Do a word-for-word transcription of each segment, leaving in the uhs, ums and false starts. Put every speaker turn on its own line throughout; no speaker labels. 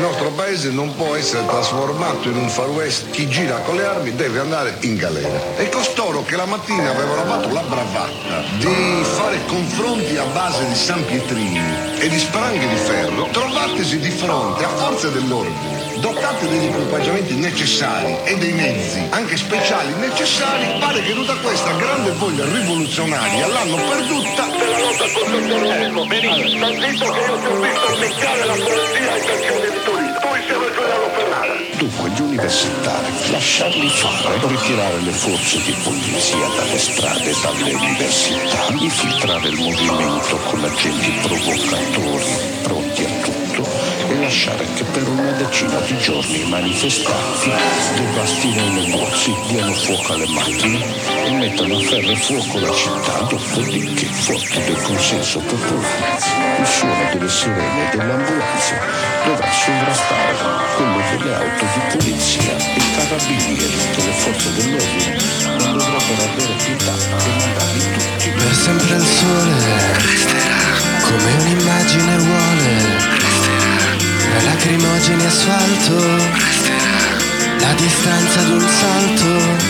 nostro paese non può essere trasformato in un far west. Chi gira con le armi deve andare in galera. E costoro che la mattina avevano fatto la bravata di fare confronti a base di San Pietrini e di spranghe di ferro, trovatesi di fronte a forze dell'ordine dotate degli equipaggiamenti necessari e dei mezzi anche speciali necessari, pare che tutta questa grande voglia rivoluzionaria l'hanno perduta della lotta contro il terrorismo. Benissimo, tantito che io ti ho visto ammiccare la polizia ai cantieri di Torino. Poi siamo a Giuliano Ferrara.
Dunque gli universitari, lasciarli fare, ritirare le forze di polizia dalle strade e dalle università, infiltrare il movimento con agenti provocatori pronti a tutto e lasciare che per una decina di giorni i manifestanti devastino i negozi, diano fuoco alle macchine e mettano a ferro e fuoco la città. Dopodiché, forte del consenso popolare, il suono delle sirene e dell'ambulanza dovrà sovrastare quello delle auto di polizia e i carabinieri delle forze dell'ordine non dovrebbero avere pietà e mandarli tutti.
Per sempre il sole resterà come un'immagine vuole. Tra lacrimogeni e asfalto resterà la distanza di un salto.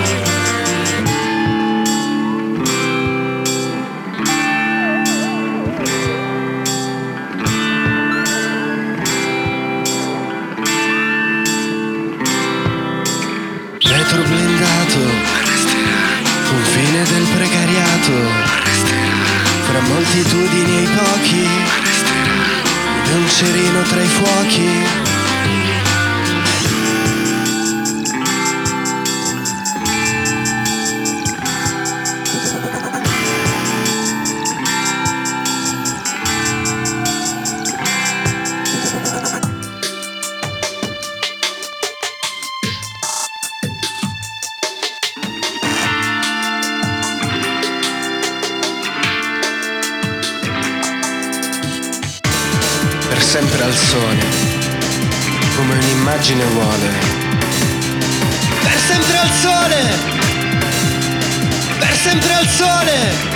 Vetro blindato resterà, confine del precariato resterà, fra moltitudini e i pochi resterà, ed un cerino tra i fuochi. Sempre al sole, come un'immagine vuole. Per sempre al sole, per sempre al sole.